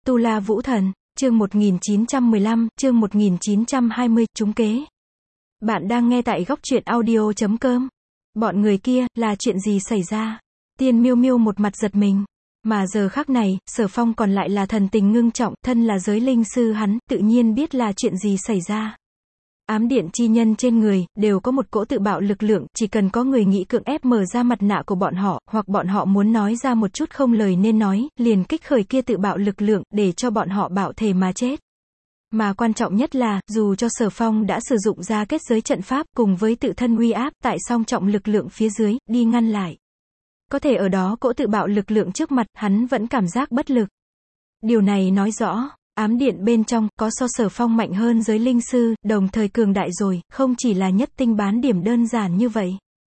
Tu La Vũ Thần, chương 1915, chương 1920, trúng kế. Bạn đang nghe tại góc truyện audio.com. Bọn người kia, là chuyện gì xảy ra? Tiên Miêu Miêu một mặt giật mình. Mà giờ khắc này, Sở Phong còn lại là thần tình ngưng trọng, thân là giới linh sư hắn, tự nhiên biết là chuyện gì xảy ra. Ám điện chi nhân trên người, đều có một cỗ tự bạo lực lượng, chỉ cần có người nghĩ cưỡng ép mở ra mặt nạ của bọn họ, hoặc bọn họ muốn nói ra một chút không lời nên nói, liền kích khởi kia tự bạo lực lượng, để cho bọn họ bạo thể mà chết. Mà quan trọng nhất là, dù cho Sở Phong đã sử dụng ra kết giới trận pháp, cùng với tự thân uy áp, tại song trọng lực lượng phía dưới, đi ngăn lại. Có thể ở đó cỗ tự bạo lực lượng trước mặt, hắn vẫn cảm giác bất lực. Điều này nói rõ, ám điện bên trong, có so Sở Phong mạnh hơn giới linh sư, đồng thời cường đại rồi, không chỉ là nhất tinh bán điểm đơn giản như vậy.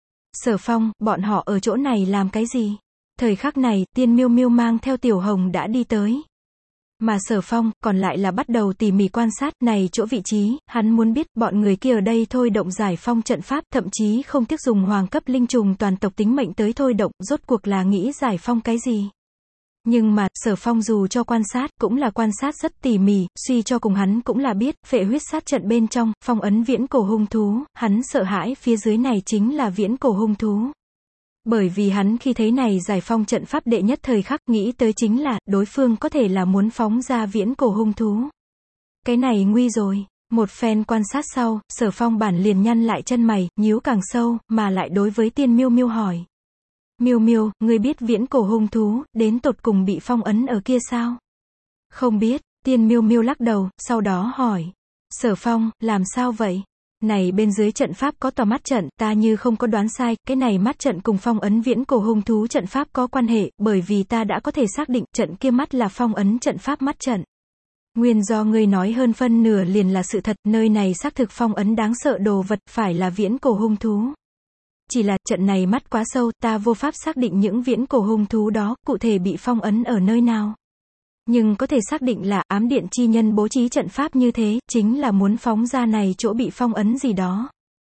Sở Phong, bọn họ ở chỗ này làm cái gì? Thời khắc này, Tiên Miêu Miêu mang theo Tiểu Hồng đã đi tới. Mà Sở Phong, còn lại là bắt đầu tỉ mỉ quan sát, này chỗ vị trí, hắn muốn biết, bọn người kia ở đây thôi động giải phong trận pháp, thậm chí không tiếc dùng hoàng cấp linh trùng toàn tộc tính mệnh tới thôi động, rốt cuộc là nghĩ giải phong cái gì? Nhưng mà, Sở Phong dù cho quan sát, cũng là quan sát rất tỉ mỉ, suy cho cùng hắn cũng là biết, phệ huyết sát trận bên trong, phong ấn viễn cổ hung thú, hắn sợ hãi phía dưới này chính là viễn cổ hung thú. Bởi vì hắn khi thấy này giải phong trận pháp đệ nhất thời khắc nghĩ tới chính là, đối phương có thể là muốn phóng ra viễn cổ hung thú. Cái này nguy rồi. Một phen quan sát sau, Sở Phong bản liền nhăn lại chân mày, nhíu càng sâu, mà lại đối với Tiên Miêu Miêu hỏi. Miêu Miêu, ngươi biết viễn cổ hung thú, đến tột cùng bị phong ấn ở kia sao? Không biết, Tiên Miêu Miêu lắc đầu, sau đó hỏi. Sở Phong, làm sao vậy? Này bên dưới trận pháp có tòa mắt trận, ta như không có đoán sai, cái này mắt trận cùng phong ấn viễn cổ hung thú trận pháp có quan hệ, bởi vì ta đã có thể xác định, trận kia mắt là phong ấn trận pháp mắt trận. Nguyên do ngươi nói hơn phân nửa liền là sự thật, nơi này xác thực phong ấn đáng sợ đồ vật, phải là viễn cổ hung thú. Chỉ là, trận này mắt quá sâu, ta vô pháp xác định những viễn cổ hung thú đó, cụ thể bị phong ấn ở nơi nào. Nhưng có thể xác định là, ám điện chi nhân bố trí trận pháp như thế, chính là muốn phóng ra này chỗ bị phong ấn gì đó.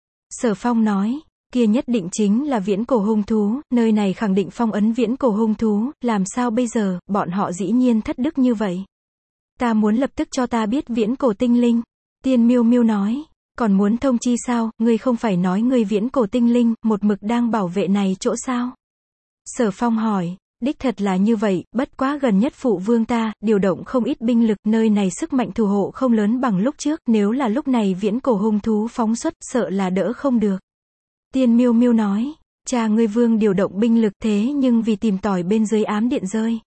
Sở Phong nói, kia nhất định chính là viễn cổ hung thú, nơi này khẳng định phong ấn viễn cổ hung thú, làm sao bây giờ, bọn họ dĩ nhiên thất đức như vậy. Ta muốn lập tức cho ta biết viễn cổ tinh linh. Tiên Miêu Miêu nói, còn muốn thông chi sao, ngươi không phải nói ngươi viễn cổ tinh linh, một mực đang bảo vệ này chỗ sao? Sở Phong hỏi. Đích thật là như vậy, bất quá gần nhất phụ vương ta, điều động không ít binh lực, nơi này sức mạnh thủ hộ không lớn bằng lúc trước, nếu là lúc này viễn cổ hung thú phóng xuất, sợ là đỡ không được. Tiên Miêu Miêu nói, cha ngươi vương điều động binh lực thế nhưng vì tìm tòi bên dưới ám điện rơi.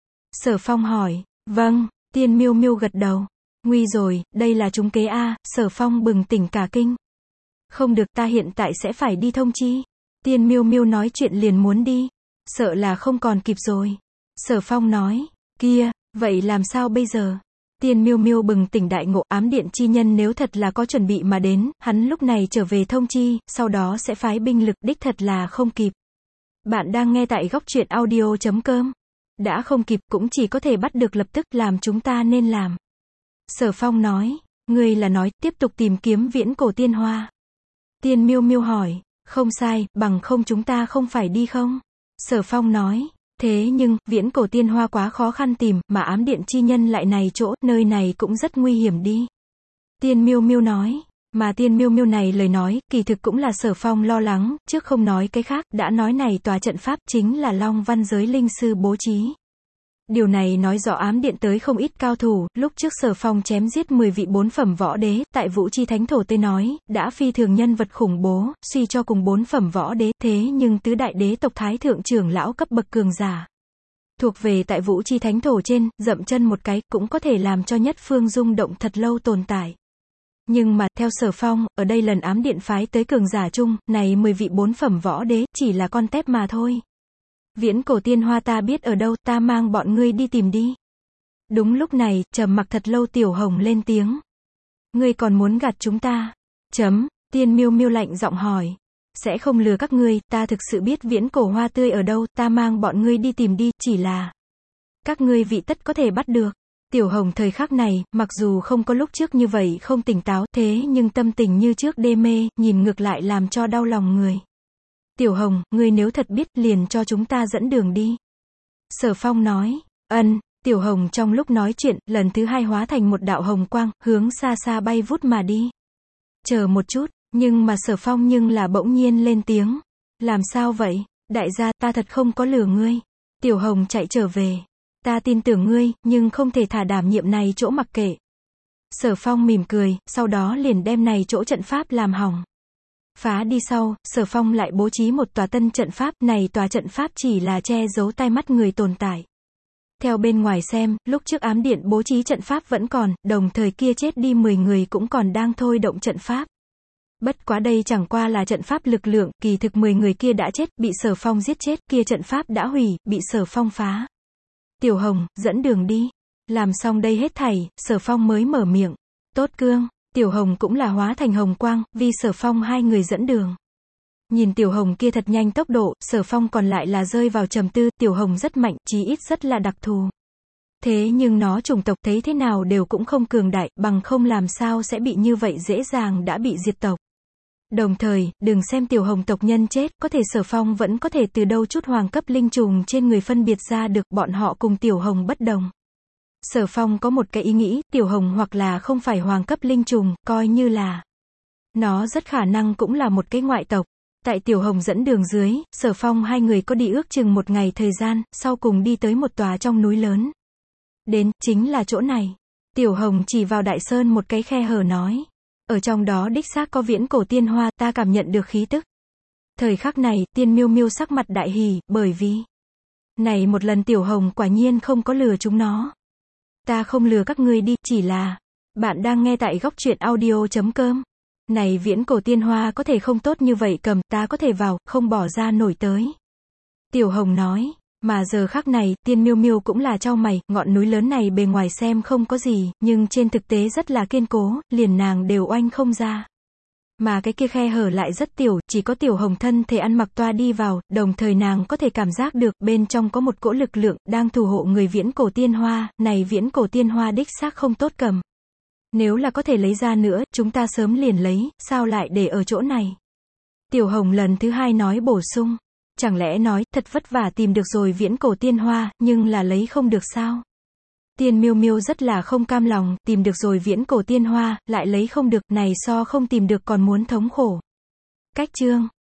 Sở Phong hỏi, vâng, Tiên Miêu Miêu gật đầu. Nguy rồi, đây là trúng kế a. Sở Phong bừng tỉnh cả kinh. Không được, ta hiện tại sẽ phải đi thông chi. Tiên Miêu Miêu nói chuyện liền muốn đi. Sợ là không còn kịp rồi. Sở Phong nói, kia, vậy làm sao bây giờ? Tiên Miêu Miêu bừng tỉnh đại ngộ, ám điện chi nhân nếu thật là có chuẩn bị mà đến, hắn lúc này trở về thông chi, sau đó sẽ phái binh lực, đích thật là không kịp. Bạn đang nghe tại góc truyện audio.com. Đã không kịp, cũng chỉ có thể bắt được lập tức, làm chúng ta nên làm. Sở Phong nói, ngươi là nói, tiếp tục tìm kiếm viễn cổ tiên hoa. Tiên Miêu Miêu hỏi, không sai, bằng không chúng ta không phải đi không? Sở Phong nói, thế nhưng, viễn cổ tiên hoa quá khó khăn tìm, mà ám điện chi nhân lại này chỗ, nơi này cũng rất nguy hiểm đi. Tiên Miêu Miêu nói, mà Tiên Miêu Miêu này lời nói, kỳ thực cũng là Sở Phong lo lắng, trước không nói cái khác, đã nói này tòa trận pháp chính là Long Văn giới linh sư bố trí. Điều này nói rõ ám điện tới không ít cao thủ, lúc trước Sở Phong chém giết 10 vị 4 phẩm võ đế, tại Vũ Chi Thánh Thổ tới nói, đã phi thường nhân vật khủng bố, suy cho cùng 4 phẩm võ đế, thế nhưng tứ đại đế tộc thái thượng trưởng lão cấp bậc cường giả. Thuộc về tại Vũ Chi Thánh Thổ trên, dậm chân một cái, cũng có thể làm cho nhất phương rung động thật lâu tồn tại. Nhưng mà, theo Sở Phong, ở đây lần ám điện phái tới cường giả chung, này 10 vị 4 phẩm võ đế, chỉ là con tép mà thôi. Viễn cổ tiên hoa ta biết ở đâu, ta mang bọn ngươi đi tìm đi. Đúng lúc này, trầm mặc thật lâu Tiểu Hồng lên tiếng. Ngươi còn muốn gạt chúng ta? Tiên Miêu Miêu lạnh giọng hỏi. Sẽ không lừa các ngươi, ta thực sự biết viễn cổ hoa tươi ở đâu, ta mang bọn ngươi đi tìm đi, chỉ là các ngươi vị tất có thể bắt được. Tiểu Hồng thời khắc này, mặc dù không có lúc trước như vậy không tỉnh táo, thế nhưng tâm tình như trước đê mê, nhìn ngược lại làm cho đau lòng người. Tiểu Hồng, ngươi nếu thật biết, liền cho chúng ta dẫn đường đi. Sở Phong nói, Tiểu Hồng trong lúc nói chuyện, lần thứ hai hóa thành một đạo hồng quang, hướng xa xa bay vút mà đi. Chờ một chút, nhưng mà Sở Phong nhưng là bỗng nhiên lên tiếng. Làm sao vậy? Đại gia, ta thật không có lừa ngươi. Tiểu Hồng chạy trở về. Ta tin tưởng ngươi, nhưng không thể thả đảm nhiệm này chỗ mặc kệ. Sở Phong mỉm cười, sau đó liền đem này chỗ trận pháp làm hỏng. Phá đi sau, Sở Phong lại bố trí một tòa tân trận pháp, này tòa trận pháp chỉ là che giấu tai mắt người tồn tại. Theo bên ngoài xem, lúc trước ám điện bố trí trận pháp vẫn còn, đồng thời kia chết đi 10 người cũng còn đang thôi động trận pháp. Bất quá đây chẳng qua là trận pháp lực lượng, kỳ thực 10 người kia đã chết, bị Sở Phong giết chết, kia trận pháp đã hủy, bị Sở Phong phá. Tiểu Hồng, dẫn đường đi. Làm xong đây hết thảy, Sở Phong mới mở miệng. Tốt cương, Tiểu Hồng cũng là hóa thành hồng quang, vì Sở Phong hai người dẫn đường. Nhìn Tiểu Hồng kia thật nhanh tốc độ, Sở Phong còn lại là rơi vào trầm tư, Tiểu Hồng rất mạnh, chí ít rất là đặc thù. Thế nhưng nó chủng tộc thấy thế nào đều cũng không cường đại, bằng không làm sao sẽ bị như vậy dễ dàng đã bị diệt tộc. Đồng thời, đừng xem Tiểu Hồng tộc nhân chết, có thể Sở Phong vẫn có thể từ đâu chút hoàng cấp linh trùng trên người phân biệt ra được, bọn họ cùng Tiểu Hồng bất đồng. Sở Phong có một cái ý nghĩ, Tiểu Hồng hoặc là không phải hoàng cấp linh trùng, coi như là nó rất khả năng cũng là một cái ngoại tộc. Tại Tiểu Hồng dẫn đường dưới, Sở Phong hai người có đi ước chừng một ngày thời gian, sau cùng đi tới một tòa trong núi lớn. Đến, chính là chỗ này. Tiểu Hồng chỉ vào đại sơn một cái khe hở nói. Ở trong đó đích xác có viễn cổ tiên hoa, ta cảm nhận được khí tức. Thời khắc này, Tiên Miêu Miêu sắc mặt đại hỉ, bởi vì này một lần Tiểu Hồng quả nhiên không có lừa chúng nó. Ta không lừa các ngươi đi, chỉ là bạn đang nghe tại góc truyện audio.com. Này viễn cổ tiên hoa có thể không tốt như vậy cầm, ta có thể vào, không bỏ ra nổi tới. Tiểu Hồng nói, mà giờ khắc này, Tiên Miêu Miêu cũng là chau mày, ngọn núi lớn này bề ngoài xem không có gì, nhưng trên thực tế rất là kiên cố, liền nàng đều oanh không ra. Mà cái kia khe hở lại rất tiểu, chỉ có Tiểu Hồng thân thể ăn mặc toa đi vào, đồng thời nàng có thể cảm giác được, bên trong có một cỗ lực lượng, đang thủ hộ người viễn cổ tiên hoa, này viễn cổ tiên hoa đích xác không tốt cầm. Nếu là có thể lấy ra nữa, chúng ta sớm liền lấy, sao lại để ở chỗ này? Tiểu Hồng lần thứ hai nói bổ sung. Chẳng lẽ nói, thật vất vả tìm được rồi viễn cổ tiên hoa, nhưng là lấy không được sao? Tiên Miêu Miêu rất là không cam lòng, tìm được rồi viễn cổ tiên hoa, lại lấy không được, này so không tìm được còn muốn thống khổ. Cách chương